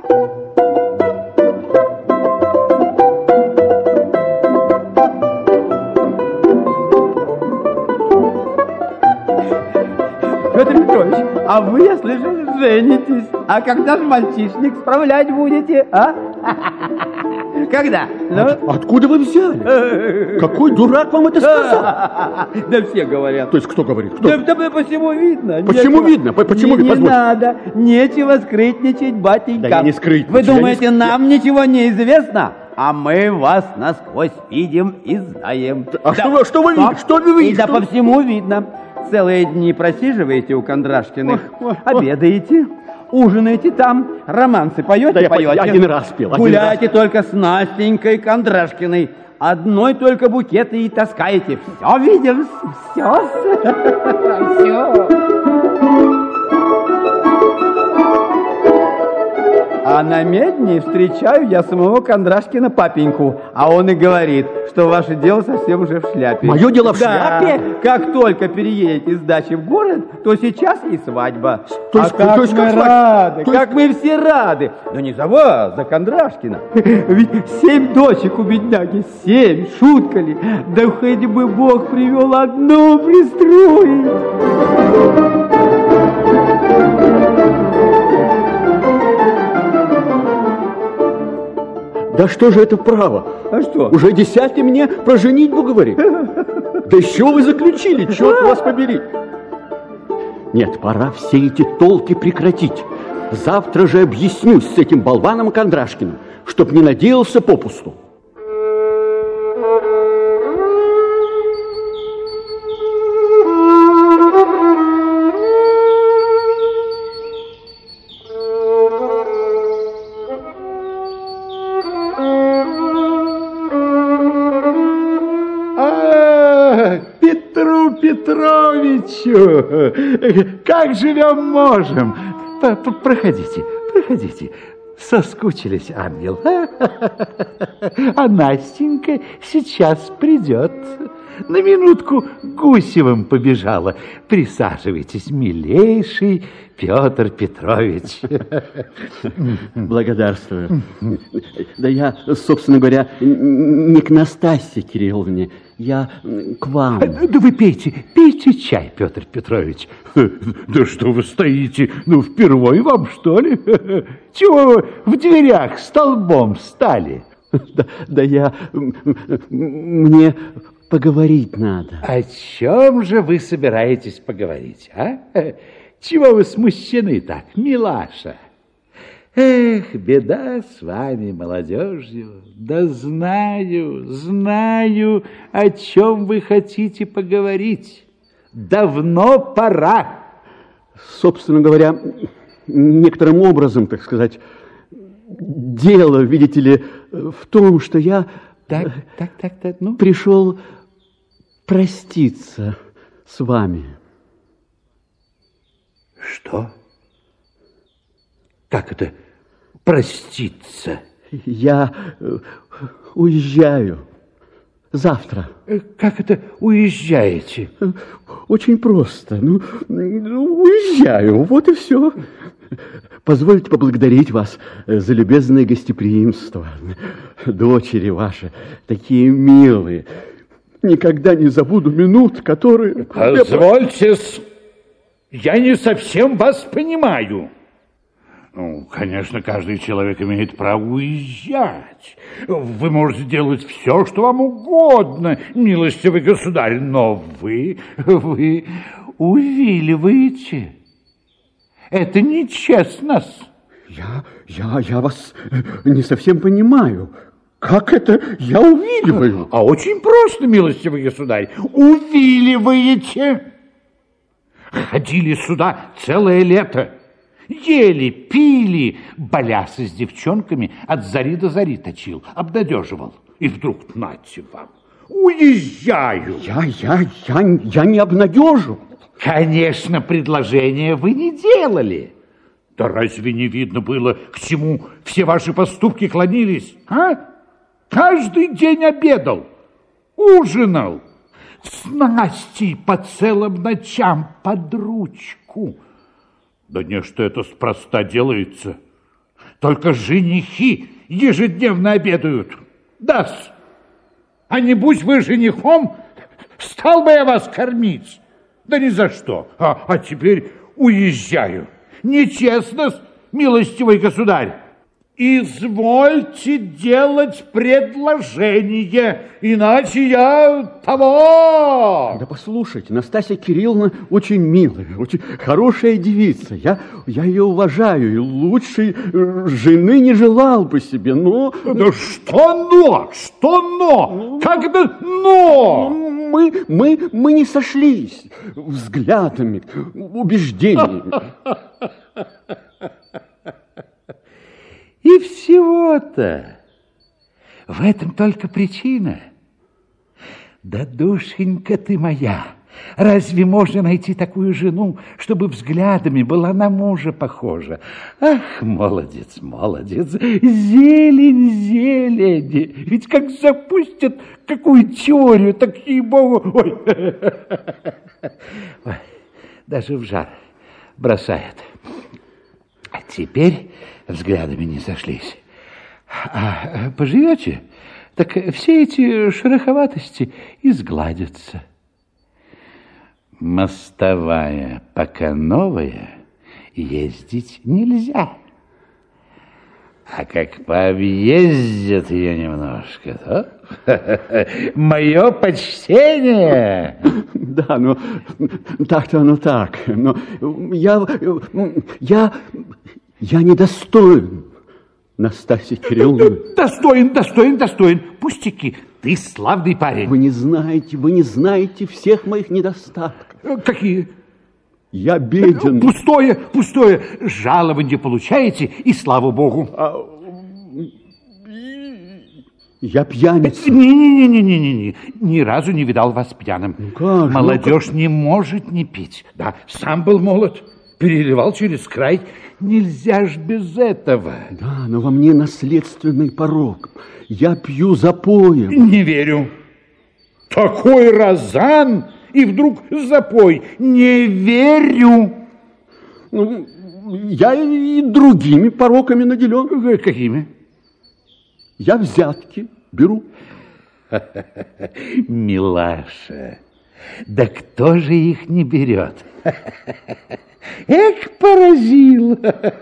Петр Петрович, а вы, я слышал, женитесь. А когда же мальчишник справлять будете, а? Когда? Ну? Откуда вы взяли? Какой дурак вам это сказал? Да все говорят. То есть кто говорит? Кто? Да по всему видно. Почему видно? Почему не видно? Надо, нечего скрытничать, батенька. Да я не скрытничаю. Вы думаете, нам ничего не известно? А мы вас насквозь видим и знаем. А да, что вы видите? Что вы видите? Да по всему видно. Целые дни просиживаете у Кондрашкиных, обедаете, ужинаете там, романсы поете, да поете. Я один раз пел. Гуляете только с Настенькой Кондрашкиной. Одной только букеты и таскаете. Все видим, все. А на медне встречаю я самого Кондрашкина папеньку, а он и говорит, что ваше дело совсем уже в шляпе. Мое дело в да, шляпе? Как только переедете с дачи в город, то сейчас и свадьба. То есть, как мы рады, то как мы все рады. Но не за вас, за Кондрашкина. Ведь 7 дочек у бедняги, 7, шутка ли? Да хоть бы Бог привел одну пристроить. Да что же это право? А что? Уже 10-й мне про женитьбу говорит. Да из чего вы заключили? Черт вас побери. Нет, пора все эти толки прекратить. Завтра же объяснюсь с этим болваном Кондрашкиным, чтоб не надеялся попусту. Петровичу, как живем можем. Проходите, проходите. Соскучились, ангел. А Настенька сейчас придет. На минутку Гусевым побежала. Присаживайтесь, милейший Петр Петрович. Благодарствую. Да я, собственно говоря, не к Настасье Кирилловне, я к вам. Да вы пейте, пейте чай, Петр Петрович. Да что вы стоите? Ну, впервые вам, что ли? Чего вы в дверях столбом стали? Да я... Мне поговорить надо. О чем же вы собираетесь поговорить, а? Чего вы смущены так, милаша? Эх, беда с вами, молодежью. Да знаю, о чем вы хотите поговорить. Давно пора. Собственно говоря, некоторым образом, так сказать, дело, видите ли, в том, что я ну? пришел проститься с вами. Что? Как это проститься? Я уезжаю завтра. Как это уезжаете? Очень просто. Ну, уезжаю, вот и все. Позвольте поблагодарить вас за любезное гостеприимство. Дочери ваши такие милые. Никогда не забуду минут, которые... Позвольте, я не совсем вас понимаю. Ну, конечно, каждый человек имеет право уезжать. Вы можете делать все, что вам угодно, милостивый государь, но вы увиливаете. Это нечестно. Я вас не совсем понимаю. Как это я увиливаю? А очень просто, милостивый государь. Увиливаете. Ходили сюда целое лето. Ели, пили, балясы с девчонками, от зари до зари точил, обнадеживал. И вдруг нате вам. Уезжаю. Я не обнадежу. Конечно, предложение вы не делали. Да разве не видно было, к чему все ваши поступки клонились, а? Каждый день обедал, ужинал, с Настей по целым ночам под ручку. Да не, что это спроста делается. Только женихи ежедневно обедают. Да-с. А не будь вы женихом, стал бы я вас кормить. Да ни за что. А теперь уезжаю. Нечестно, милостивый государь. Извольте делать предложение, иначе я того. Да послушайте, Настасья Кирилловна очень милая, очень хорошая девица. Я ее уважаю и лучшей жены не желал бы себе, но... Да что но? Что но? Как это но? Мы не сошлись взглядами, убеждениями. И всего-то. В этом только причина. Да, душенька ты моя, разве можно найти такую жену, чтобы взглядами была на мужа похожа? Ах, молодец, молодец, зелень, зелень. Ведь как запустят какую теорию, так ей-богу... Ой, даже в жар бросает. А теперь взглядами не сошлись. А поживете, так все эти шероховатости изгладятся. Мостовая пока новая, ездить нельзя. А как пообъездят ее немножко, то мое почтение. Да, ну так-то оно так. Но я недостоин Настасьи Кирилловны. Достоин. Пустяки. Ты славный парень. Вы не знаете всех моих недостатков. Какие? Я беден. Пустое. Жалование получаете, и слава богу. Я пьяница. Не. Ни разу не видал вас пьяным. Ну как? Молодежь не может не пить. Да, сам был молод. Переливал через край. Нельзя ж без этого. Да, но во мне наследственный порок. Я пью запоем. Не верю. Такой розан, и вдруг запой. Не верю. Ну, я и другими пороками наделен. Какими? Я взятки беру. Милаша, да кто же их не берет? Эх, поразил.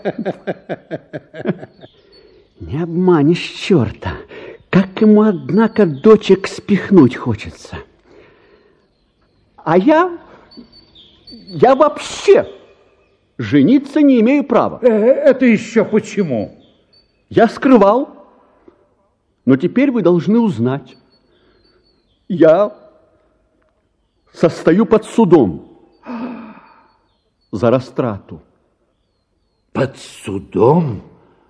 Не обманешь черта. Как ему, однако, дочек спихнуть хочется. А я вообще жениться не имею права. Это еще почему? Я скрывал, но теперь вы должны узнать. Я состою под судом за растрату. Под судом?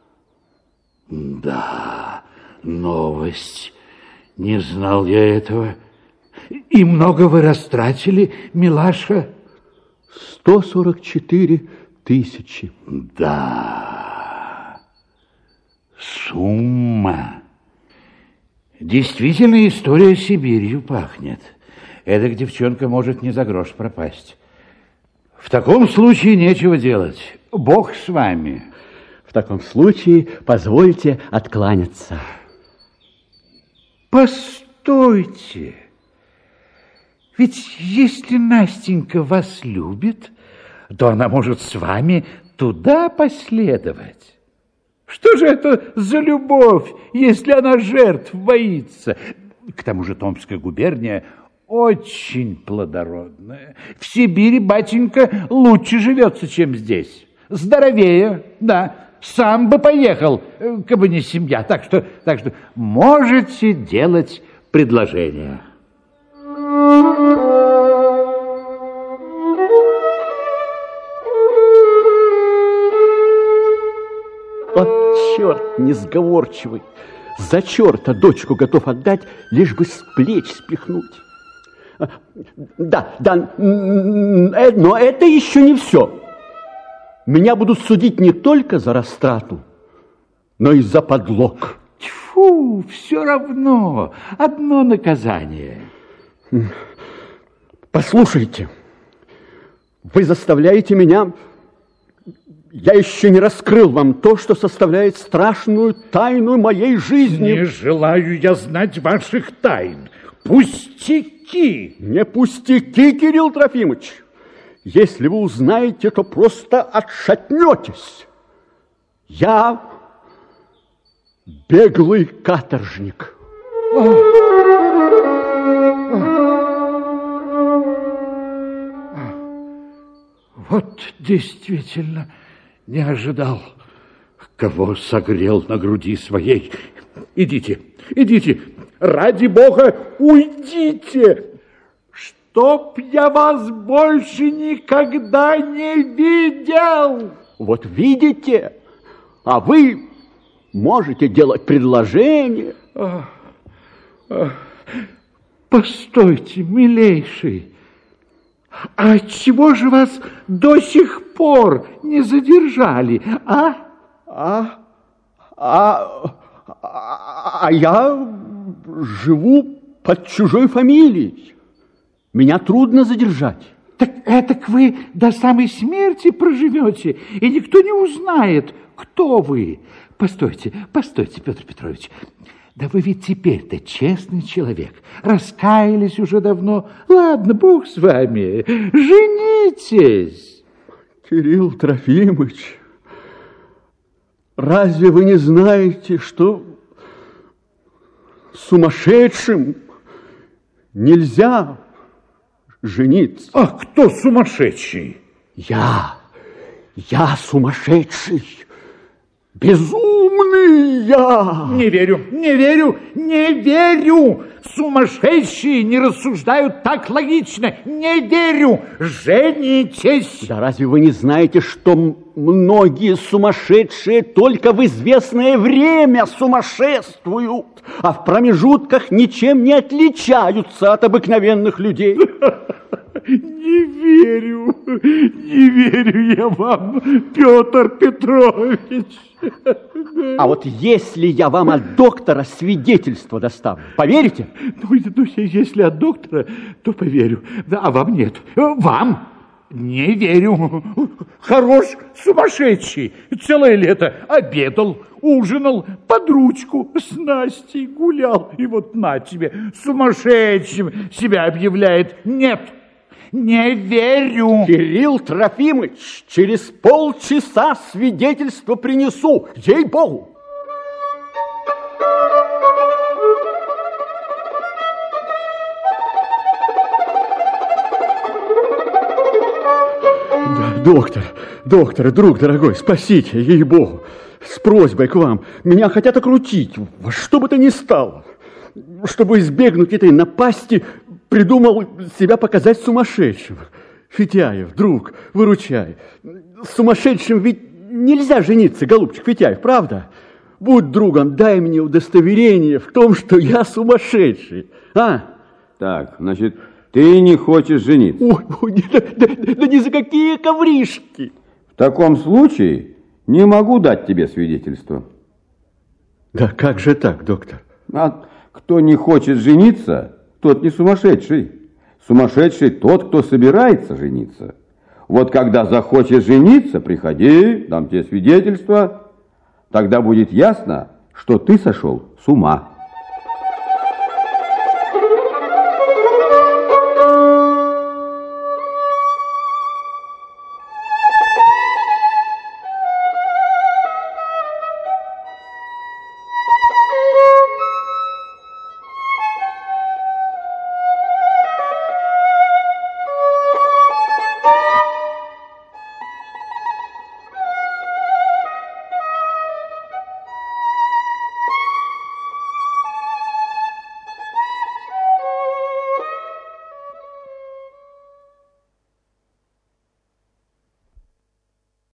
Да, новость. Не знал я этого. И много вы растратили, милаша? 144 тысячи. Да, сумма. Действительно, история Сибирью пахнет. Эдак девчонка может не за грош пропасть. В таком случае нечего делать. Бог с вами. В таком случае позвольте откланяться. Постойте. Ведь если Настенька вас любит, то она может с вами туда последовать. Что же это за любовь, если она жертв боится? К тому же Томская губерния очень плодородная. В Сибири, батенька, лучше живется, чем здесь. Здоровее, да. Сам бы поехал, кабы не семья. Так что можете делать предложение. Вот черт несговорчивый. За черта дочку готов отдать, лишь бы с плеч спихнуть. Да, но это еще не все. Меня будут судить не только за растрату, но и за подлог. Тьфу, все равно. Одно наказание. Послушайте, вы заставляете меня Я еще не раскрыл вам то, что составляет страшную тайну моей жизни. Не желаю я знать ваших тайн. Пустяки! Не пустяки, Кирилл Трофимович. Если вы узнаете, то просто отшатнетесь. Я беглый каторжник. Вот действительно не ожидал, кого согрел на груди своей. Идите, идите, ради Бога, уйдите, чтоб я вас больше никогда не видел. Вот видите, а вы можете делать предложение. Постойте, милейший, а чего же вас до сих пор не задержали, а? А я живу под чужой фамилией. Меня трудно задержать. Так этак вы до самой смерти проживете, и никто не узнает, кто вы. Постойте, постойте, Петр Петрович. Да вы ведь теперь-то честный человек. Раскаялись уже давно. Ладно, Бог с вами. Женитесь. Кирилл Трофимович, разве вы не знаете, что сумасшедшим нельзя жениться? А кто сумасшедший? Я сумасшедший. Безумный я! Не верю, не верю, не верю! Сумасшедшие не рассуждают так логично. Не верю! Женитесь! Да разве вы не знаете, что многие сумасшедшие только в известное время сумасшествуют, а в промежутках ничем не отличаются от обыкновенных людей? Не верю я вам, Петр Петрович. А вот если я вам от доктора свидетельство доставлю, поверите? Ну, если от доктора, то поверю. Да, а вам нет. Вам не верю. Хорош сумасшедший. Целое лето обедал, ужинал, под ручку с Настей гулял. И вот на тебе, сумасшедшим себя объявляет. Нет. Не верю. Кирилл Трофимович, через полчаса свидетельство принесу, ей-богу. Да, доктор, друг дорогой, спасите, ей-богу, с просьбой к вам. Меня хотят окрутить, во что бы то ни стало. Чтобы избегнуть этой напасти, придумал себя показать сумасшедшим. Фитяев, друг, выручай. С сумасшедшим ведь нельзя жениться, голубчик Фитяев, правда? Будь другом, дай мне удостоверение в том, что я сумасшедший. А? Так, значит, ты не хочешь жениться? Ой, да ни за какие ковришки. В таком случае не могу дать тебе свидетельство. Да как же так, доктор? А кто не хочет жениться, тот не сумасшедший. Сумасшедший тот, кто собирается жениться. Вот когда захочешь жениться, приходи, дам тебе свидетельство. Тогда будет ясно, что ты сошел с ума.